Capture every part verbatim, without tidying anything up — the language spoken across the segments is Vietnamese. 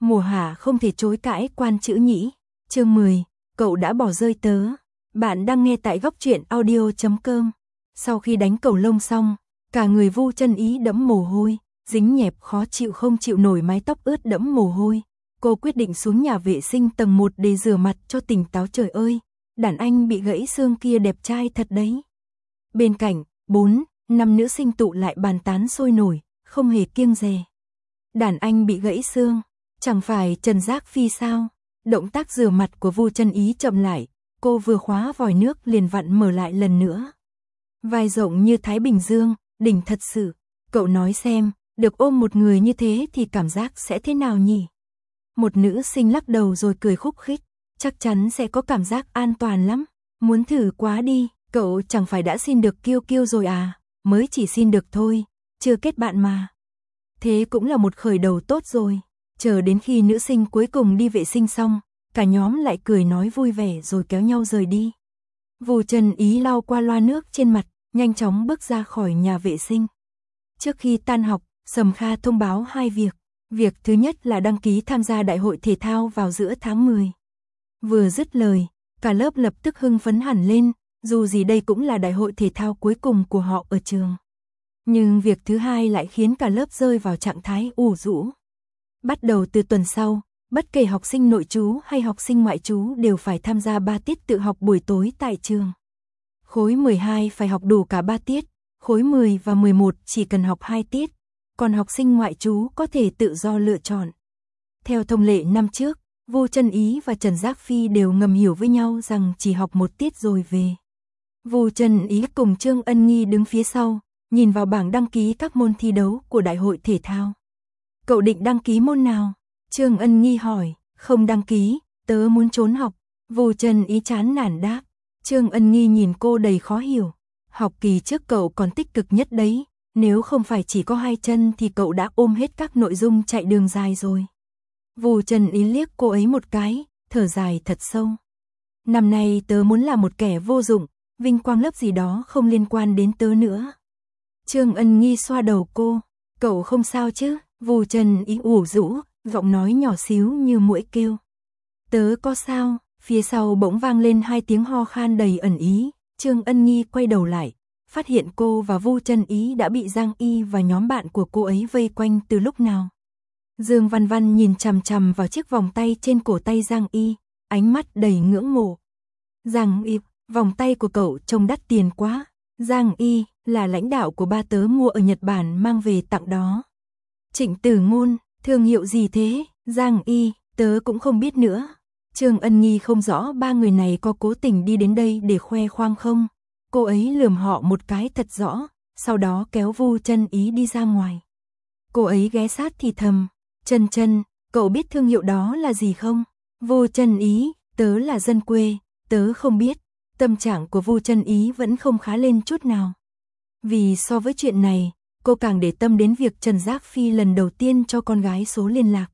Mùa hạ không thể chối cãi quan chữ nhĩ. Chương mười, cậu đã bỏ rơi tớ. Bạn đang nghe tại góc truyện audio chấm com. Sau khi đánh cầu lông xong, cả người Vu Chân Ý đẫm mồ hôi, dính nhẹp khó chịu không chịu nổi, mái tóc ướt đẫm mồ hôi. Cô quyết định xuống nhà vệ sinh tầng một để rửa mặt cho tỉnh táo. Trời ơi, đàn anh bị gãy xương kia đẹp trai thật đấy. Bên cạnh, bốn, năm nữ sinh tụ lại bàn tán sôi nổi, không hề kiêng dè. Đàn anh bị gãy xương, chẳng phải Trần Giác Phi sao? Động tác rửa mặt của Vu Chân Ý chậm lại, cô vừa khóa vòi nước liền vặn mở lại lần nữa. Vai rộng như Thái Bình Dương, đỉnh thật sự. Cậu nói xem, được ôm một người như thế thì cảm giác sẽ thế nào nhỉ? Một nữ sinh lắc đầu rồi cười khúc khích, chắc chắn sẽ có cảm giác an toàn lắm. Muốn thử quá đi, cậu chẳng phải đã xin được Kiêu Kiêu rồi à? Mới chỉ xin được thôi, chưa kết bạn mà. Thế cũng là một khởi đầu tốt rồi. Chờ đến khi nữ sinh cuối cùng đi vệ sinh xong, cả nhóm lại cười nói vui vẻ rồi kéo nhau rời đi. Vu Chân Ý lau qua loa nước trên mặt, nhanh chóng bước ra khỏi nhà vệ sinh. Trước khi tan học, Sầm Kha thông báo hai việc. Việc thứ nhất là đăng ký tham gia đại hội thể thao vào giữa tháng mười. Vừa dứt lời, cả lớp lập tức hưng phấn hẳn lên, dù gì đây cũng là đại hội thể thao cuối cùng của họ ở trường. Nhưng việc thứ hai lại khiến cả lớp rơi vào trạng thái ủ rũ. Bắt đầu từ tuần sau, bất kể học sinh nội trú hay học sinh ngoại trú đều phải tham gia ba tiết tự học buổi tối tại trường. Khối mười hai phải học đủ cả ba tiết, khối mười và mười một chỉ cần học hai tiết, còn học sinh ngoại trú có thể tự do lựa chọn. Theo thông lệ năm trước, Vu Chân Ý và Trần Giác Phi đều ngầm hiểu với nhau rằng chỉ học một tiết rồi về. Vu Chân Ý cùng Trương Ân Nghi đứng phía sau, nhìn vào bảng đăng ký các môn thi đấu của đại hội thể thao. Cậu định đăng ký môn nào? Trương Ân Nghi hỏi. Không đăng ký, tớ muốn trốn học. Vu Chân Ý chán nản đáp. Trương Ân Nghi nhìn cô đầy khó hiểu. Học kỳ trước cậu còn tích cực nhất đấy, nếu không phải chỉ có hai chân thì cậu đã ôm hết các nội dung chạy đường dài rồi. Vu Chân Ý liếc cô ấy một cái, thở dài thật sâu. Năm nay tớ muốn là một kẻ vô dụng, vinh quang lớp gì đó không liên quan đến tớ nữa. Trương Ân Nghi xoa đầu cô. Cậu không sao chứ? Vu Chân Ý ủ rũ, giọng nói nhỏ xíu như muỗi kêu. Tớ có sao? Phía sau bỗng vang lên hai tiếng ho khan đầy ẩn ý. Trương Ân Nghi quay đầu lại, phát hiện cô và Vu Chân Ý đã bị Giang Y và nhóm bạn của cô ấy vây quanh từ lúc nào. Dương Văn Văn nhìn chằm chằm vào chiếc vòng tay trên cổ tay Giang Y, ánh mắt đầy ngưỡng mộ. Giang Y, vòng tay của cậu trông đắt tiền quá. Giang Y là lãnh đạo của ba tớ mua ở Nhật Bản mang về tặng đó. Trịnh Tử Ngôn, thương hiệu gì thế? Giang Y, tớ cũng không biết nữa. Trương Ân Nghi không rõ ba người này có cố tình đi đến đây để khoe khoang không. Cô ấy lườm họ một cái thật rõ, sau đó kéo Vu Chân Ý đi ra ngoài. Cô ấy ghé sát thì thầm, Chân Chân, cậu biết thương hiệu đó là gì không? Vu Chân Ý, tớ là dân quê, tớ không biết. Tâm trạng của Vu Chân Ý vẫn không khá lên chút nào. Vì so với chuyện này, cô càng để tâm đến việc Trần Giác Phi lần đầu tiên cho con gái số liên lạc.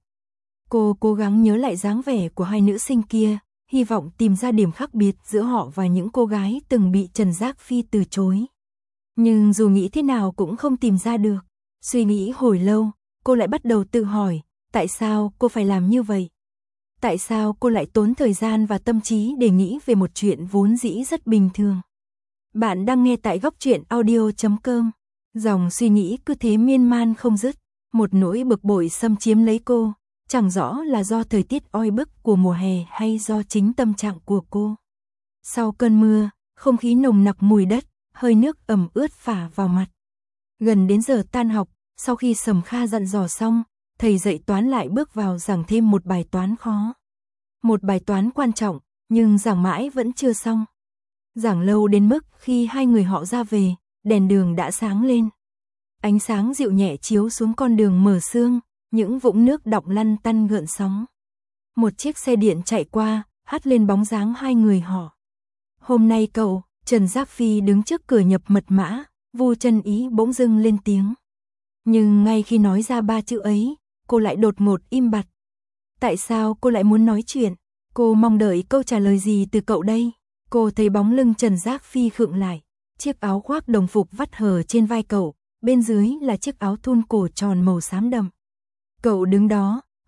Cô cố gắng nhớ lại dáng vẻ của hai nữ sinh kia, hy vọng tìm ra điểm khác biệt giữa họ và những cô gái từng bị Trần Giác Phi từ chối. Nhưng dù nghĩ thế nào cũng không tìm ra được. Suy nghĩ hồi lâu, cô lại bắt đầu tự hỏi, tại sao cô phải làm như vậy? Tại sao cô lại tốn thời gian và tâm trí để nghĩ về một chuyện vốn dĩ rất bình thường? Bạn đang nghe tại góc truyện audio chấm com. Dòng suy nghĩ cứ thế miên man không dứt, một nỗi bực bội xâm chiếm lấy cô, chẳng rõ là do thời tiết oi bức của mùa hè hay do chính tâm trạng của cô. Sau cơn mưa, không khí nồng nặc mùi đất, hơi nước ẩm ướt phả vào mặt. Gần đến giờ tan học, sau khi Sầm Kha dặn dò xong, thầy dạy toán lại bước vào giảng thêm một bài toán khó. Một bài toán quan trọng, nhưng giảng mãi vẫn chưa xong. Giảng lâu đến mức khi hai người họ ra về, đèn đường đã sáng lên. Ánh sáng dịu nhẹ chiếu xuống con đường mờ sương, những vũng nước đọng lăn tăn gợn sóng. Một chiếc xe điện chạy qua, hắt lên bóng dáng hai người họ. Hôm nay cậu, Trần Giác Phi đứng trước cửa nhập mật mã, Vu Chân Ý bỗng dưng lên tiếng. Nhưng ngay khi nói ra ba chữ ấy, cô lại đột ngột im bặt. Tại sao cô lại muốn nói chuyện? Cô mong đợi câu trả lời gì từ cậu đây? Cô thấy bóng lưng Trần Giác Phi khựng lại, chiếc áo khoác đồng phục vắt hở trên vai cậu, bên dưới là chiếc áo thun cổ tròn màu xám đậm. Cậu đứng đó,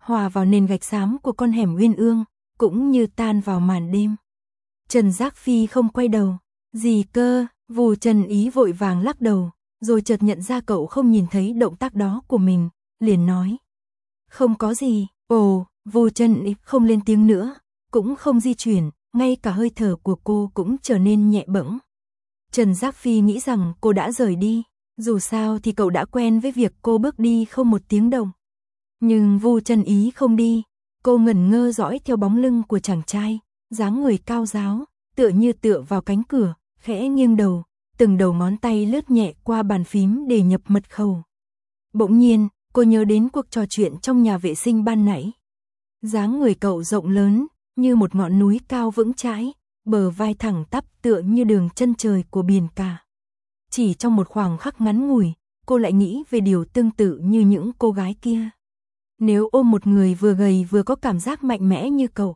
hòa vào nền gạch xám của con hẻm uyên ương, cũng như tan vào màn đêm. Trần Giác Phi không quay đầu. Gì cơ? Vù Trần Ý vội vàng lắc đầu, rồi chợt nhận ra cậu không nhìn thấy động tác đó của mình, liền nói. Không có gì. Ồ, Vù Trần Ý không lên tiếng nữa, cũng không di chuyển, ngay cả hơi thở của cô cũng trở nên nhẹ bẫng. Trần Giác Phi nghĩ rằng cô đã rời đi, dù sao thì cậu đã quen với việc cô bước đi không một tiếng động. Nhưng Vù Trần Ý không đi, cô ngẩn ngơ dõi theo bóng lưng của chàng trai, dáng người cao ráo, tựa như tựa vào cánh cửa, khẽ nghiêng đầu, từng đầu ngón tay lướt nhẹ qua bàn phím để nhập mật khẩu. Bỗng nhiên, cô nhớ đến cuộc trò chuyện trong nhà vệ sinh ban nãy. Dáng người cậu rộng lớn, như một ngọn núi cao vững chãi, bờ vai thẳng tắp tựa như đường chân trời của biển cả. Chỉ trong một khoảng khắc ngắn ngủi, cô lại nghĩ về điều tương tự như những cô gái kia. Nếu ôm một người vừa gầy vừa có cảm giác mạnh mẽ như cậu,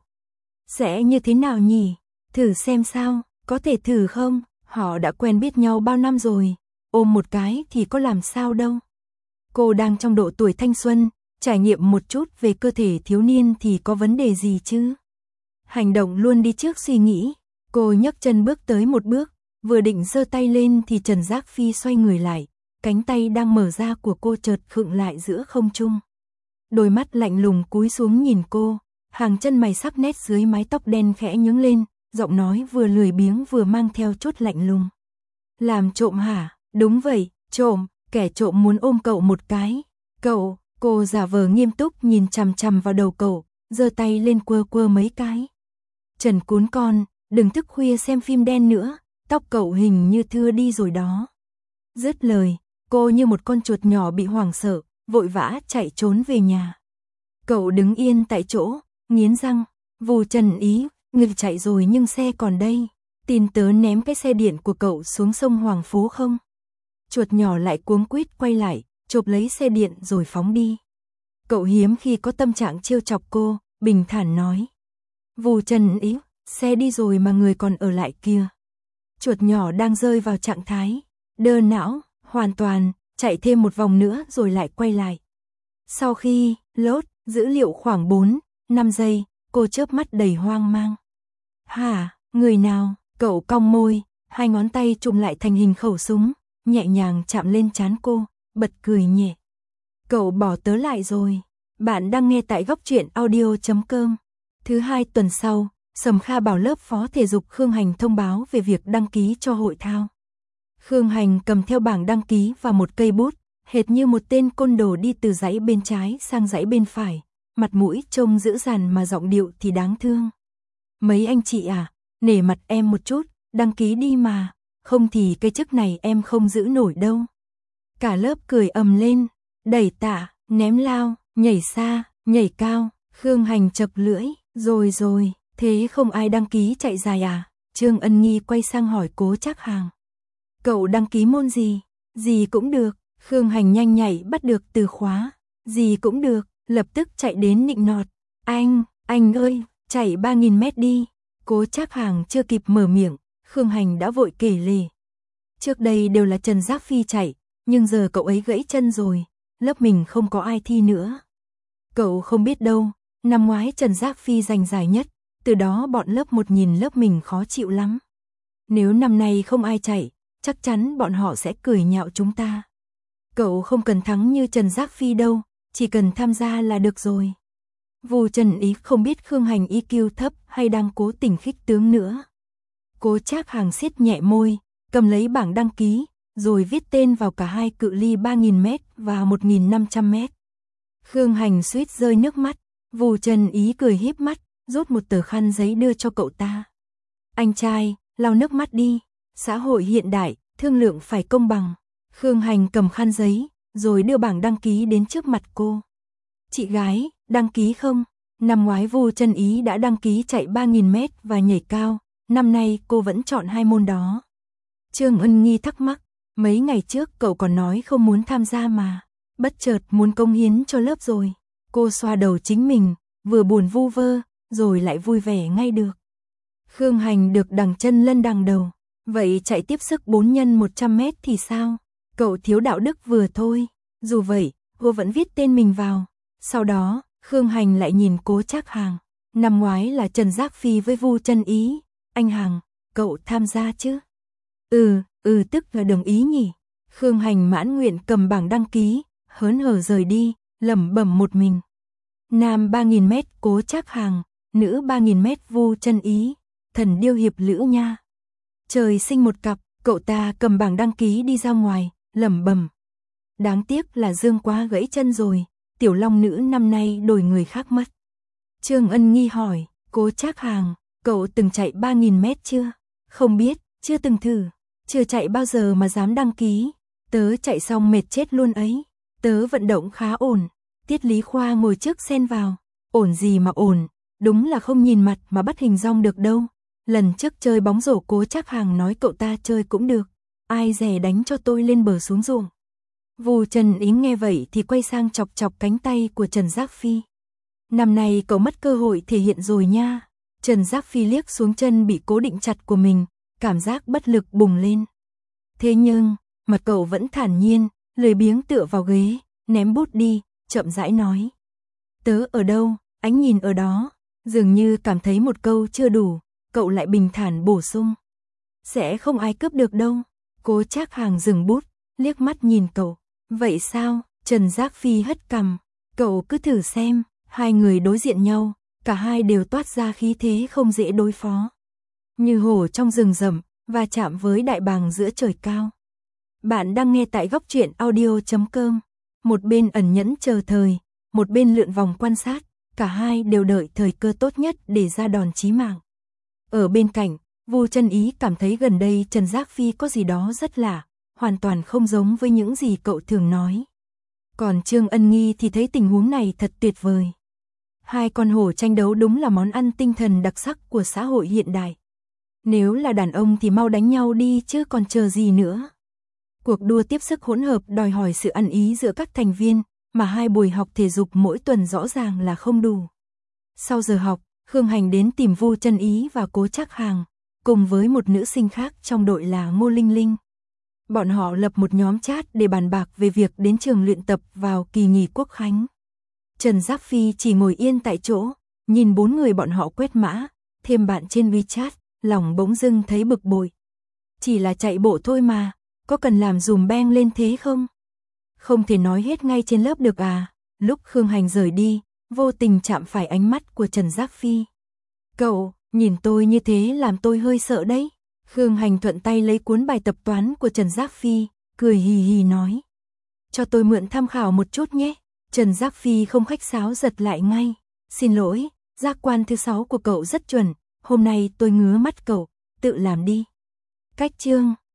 sẽ như thế nào nhỉ? Thử xem sao, có thể thử không? Họ đã quen biết nhau bao năm rồi, ôm một cái thì có làm sao đâu. Cô đang trong độ tuổi thanh xuân, trải nghiệm một chút về cơ thể thiếu niên thì có vấn đề gì chứ? Hành động luôn đi trước suy nghĩ. Cô nhấc chân bước tới một bước, vừa định giơ tay lên thì Trần Giác Phi xoay người lại, cánh tay đang mở ra của cô chợt khựng lại giữa không trung. Đôi mắt lạnh lùng cúi xuống nhìn cô, hàng chân mày sắc nét dưới mái tóc đen khẽ nhướng lên, giọng nói vừa lười biếng vừa mang theo chút lạnh lùng. Làm trộm hả? Đúng vậy, trộm, kẻ trộm muốn ôm cậu một cái. Cậu, cô giả vờ nghiêm túc nhìn chằm chằm vào đầu cậu, giơ tay lên quơ quơ mấy cái. Trần cún con, đừng thức khuya xem phim đen nữa, tóc cậu hình như thưa đi rồi đó. Dứt lời, cô như một con chuột nhỏ bị hoảng sợ, vội vã chạy trốn về nhà. Cậu đứng yên tại chỗ, nghiến răng. Vù Trần Ý, người chạy rồi nhưng xe còn đây. Tin tớ ném cái xe điện của cậu xuống sông Hoàng Phố không? Chuột nhỏ lại cuống quýt quay lại, chộp lấy xe điện rồi phóng đi. Cậu hiếm khi có tâm trạng trêu chọc cô, bình thản nói. Vù Trần Ý, xe đi rồi mà người còn ở lại kia. Chuột nhỏ đang rơi vào trạng thái đơ não, hoàn toàn, chạy thêm một vòng nữa rồi lại quay lại. Sau khi lốt dữ liệu khoảng bốn, năm giây, cô chớp mắt đầy hoang mang. Hả, người nào? Cậu cong môi, hai ngón tay chụm lại thành hình khẩu súng, nhẹ nhàng chạm lên trán cô, bật cười nhẹ. Cậu bỏ tớ lại rồi. Bạn đang nghe tại góc truyện audio chấm com. Thứ hai tuần sau, Sầm Kha bảo lớp phó thể dục Khương Hành thông báo về việc đăng ký cho hội thao. Khương Hành cầm theo bảng đăng ký và một cây bút, hệt như một tên côn đồ đi từ dãy bên trái sang dãy bên phải, mặt mũi trông dữ dằn mà giọng điệu thì đáng thương. Mấy anh chị à, nể mặt em một chút, đăng ký đi mà, không thì cái chức này em không giữ nổi đâu. Cả lớp cười ầm lên, đẩy tạ, ném lao, nhảy xa, nhảy cao. Khương Hành chập lưỡi, rồi rồi, thế không ai đăng ký chạy dài à? Trương Ân Nghi quay sang hỏi Cố Trác Hàng. Cậu đăng ký môn gì? Gì cũng được. Khương Hành nhanh nhảy bắt được từ khóa. Gì cũng được, lập tức chạy đến nịnh nọt. Anh, anh ơi, chạy ba nghìn mét đi. Cố Trác Hàng chưa kịp mở miệng, Khương Hành đã vội kể lể. Trước đây đều là Trần Giác Phi chạy, nhưng giờ cậu ấy gãy chân rồi, lớp mình không có ai thi nữa. Cậu không biết đâu, năm ngoái Trần Giác Phi giành giải nhất, từ đó bọn lớp một nhìn lớp mình khó chịu lắm. Nếu năm nay không ai chạy, chắc chắn bọn họ sẽ cười nhạo chúng ta. Cậu không cần thắng như Trần Giác Phi đâu, chỉ cần tham gia là được rồi. Vù Trần Ý không biết Khương Hành i kiu thấp hay đang cố tình khích tướng nữa. Cố Trác Hàng siết nhẹ môi, cầm lấy bảng đăng ký, rồi viết tên vào cả hai cự ly ba nghìn mét và một nghìn năm trăm mét. Khương Hành suýt rơi nước mắt, Vù Trần Ý cười híp mắt, rút một tờ khăn giấy đưa cho cậu ta. Anh trai, lau nước mắt đi, xã hội hiện đại, thương lượng phải công bằng. Khương Hành cầm khăn giấy, rồi đưa bảng đăng ký đến trước mặt cô. Chị gái, đăng ký không? Năm ngoái Vù Trần Ý đã đăng ký chạy ba nghìn mét và nhảy cao, năm nay cô vẫn chọn hai môn đó. Trương Ân Nghi thắc mắc, mấy ngày trước cậu còn nói không muốn tham gia mà, bất chợt muốn cống hiến cho lớp rồi. Cô xoa đầu chính mình, vừa buồn vu vơ, rồi lại vui vẻ ngay được. Khương Hành được đằng chân lân đằng đầu, vậy chạy tiếp sức bốn nhân một trăm mét thì sao? Cậu thiếu đạo đức vừa thôi. Dù vậy, cô vẫn viết tên mình vào. Sau đó, Khương Hành lại nhìn Cố Trác Hàng. Năm ngoái là Trần Giác Phi với Vu Chân Ý. Anh Hàng, cậu tham gia chứ? Ừ, ừ tức là đồng ý nhỉ. Khương Hành mãn nguyện cầm bảng đăng ký, hớn hở rời đi, lẩm bẩm một mình. Nam ba nghìn mét Cố Trác Hàng, nữ ba nghìn mét Vu Chân Ý, thần điêu hiệp lữ nha. Trời sinh một cặp, cậu ta cầm bảng đăng ký đi ra ngoài, lẩm bẩm. Đáng tiếc là Dương quá gãy chân rồi, tiểu long nữ năm nay đổi người khác mất. Trương Ân nghi hỏi, Cố Trác Hàng, cậu từng chạy ba nghìn mét chưa? Không biết, chưa từng thử, chưa chạy bao giờ mà dám đăng ký. Tớ chạy xong mệt chết luôn ấy. Tớ vận động khá ổn. Tiết Lý Khoa ngồi trước xen vào. Ổn gì mà ổn, đúng là không nhìn mặt mà bắt hình dong được đâu. Lần trước chơi bóng rổ Cố Trác Hàng nói cậu ta chơi cũng được. Ai dè đánh cho tôi lên bờ xuống ruộng. Vu Trần Ý nghe vậy thì quay sang chọc chọc cánh tay của Trần Giác Phi. Năm nay cậu mất cơ hội thể hiện rồi nha. Trần Giác Phi liếc xuống chân bị cố định chặt của mình, cảm giác bất lực bùng lên. Thế nhưng, mặt cậu vẫn thản nhiên, lười biếng tựa vào ghế, ném bút đi, chậm rãi nói. Tớ ở đâu, ánh nhìn ở đó. Dường như cảm thấy một câu chưa đủ, cậu lại bình thản bổ sung. Sẽ không ai cướp được đâu. Cố Trác Hàng dừng bút, liếc mắt nhìn cậu. Vậy sao? Trần Giác Phi hất cằm. Cậu cứ thử xem. Hai người đối diện nhau, cả hai đều toát ra khí thế không dễ đối phó. Như hổ trong rừng rậm, và chạm với đại bàng giữa trời cao. Bạn đang nghe tại góc truyện audio chấm com. Một bên ẩn nhẫn chờ thời, một bên lượn vòng quan sát, cả hai đều đợi thời cơ tốt nhất để ra đòn chí mạng. Ở bên cạnh, Vu Chân Ý cảm thấy gần đây Trần Giác Phi có gì đó rất lạ, hoàn toàn không giống với những gì cậu thường nói. Còn Trương Ân Nghi thì thấy tình huống này thật tuyệt vời. Hai con hổ tranh đấu đúng là món ăn tinh thần đặc sắc của xã hội hiện đại. Nếu là đàn ông thì mau đánh nhau đi chứ còn chờ gì nữa. Cuộc đua tiếp sức hỗn hợp đòi hỏi sự ăn ý giữa các thành viên, mà hai buổi học thể dục mỗi tuần rõ ràng là không đủ. Sau giờ học, Khương Hành đến tìm Vu Chân Ý và Cố Trác Hàng, cùng với một nữ sinh khác trong đội là Ngô Linh Linh. Bọn họ lập một nhóm chat để bàn bạc về việc đến trường luyện tập vào kỳ nghỉ Quốc khánh. Trần Giác Phi chỉ ngồi yên tại chỗ, nhìn bốn người bọn họ quét mã, thêm bạn trên WeChat, lòng bỗng dưng thấy bực bội. Chỉ là chạy bộ thôi mà, có cần làm dùm beng lên thế không? Không thể nói hết ngay trên lớp được à? Lúc Khương Hành rời đi, vô tình chạm phải ánh mắt của Trần Giác Phi. Cậu, nhìn tôi như thế làm tôi hơi sợ đấy. Khương Hành thuận tay lấy cuốn bài tập toán của Trần Giác Phi, cười hì hì nói. Cho tôi mượn tham khảo một chút nhé. Trần Giác Phi không khách sáo giật lại ngay. Xin lỗi, giác quan thứ sáu của cậu rất chuẩn, hôm nay tôi ngứa mắt cậu, tự làm đi. Cách chương